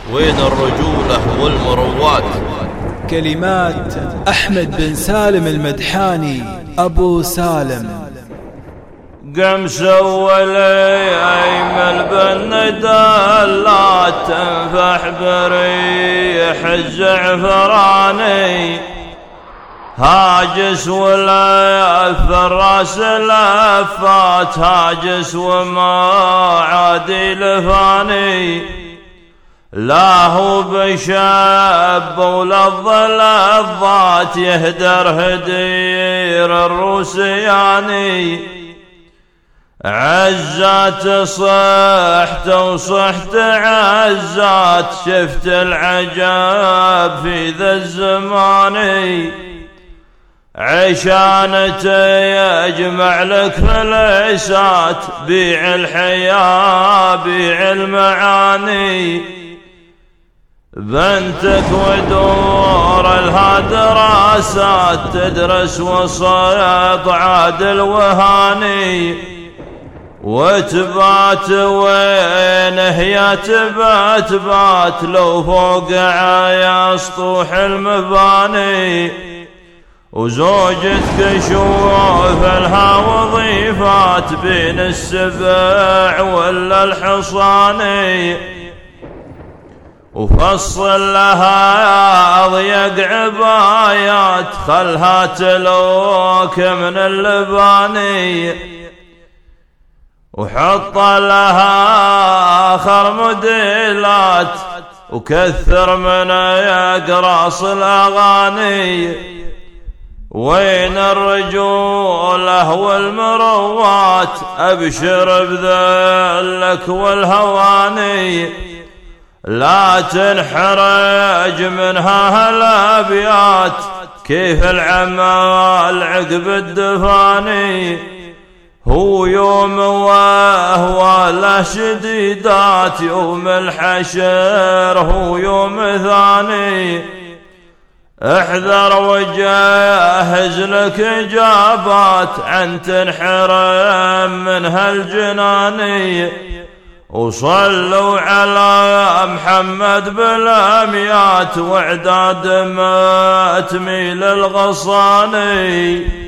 وين الرجولة والمروات؟ كلمات أحمد بن سالم المدحاني أبو سالم. قم سوى لي أيمن بالندى لا تنفح بريح الزعفراني، هاجس ولا الراس لفات، هاجس وما عادي لفاني، لا هو بشاب ولا الضلات يهدر هدير الروسياني، عزات صحت وصحت عزات، شفت العجاب في ذا الزمان، عشانته يجمع لك فلسات، بيع الحياة بيع المعاني، بنتك ودور لها دراسات، تدرس وسط عاد الوهاني، وتبات وين هي تبات بات، لو فوق عيا سطوح المباني، وزوجتك شوف لها وظيفات بين السبع ولا الحصاني، وفصل لها ضيق عبايات، خلها تلوك من اللباني، وحط لها آخر موديلات، وكثر من يقراص الأغاني، وين الرجولة والمروات؟ أبشر بذلك والهواني، لا تنحرج منها هالأبيات، كيف العمال عقب الدفاني، هو يوم وهو له شديدات، يوم الحشر هو يوم ثاني، احذر وجهز لك إجابات عن تنحرم من هالجناني، وصلوا على محمد بالأميات، واعداد ما تميل الغصاني.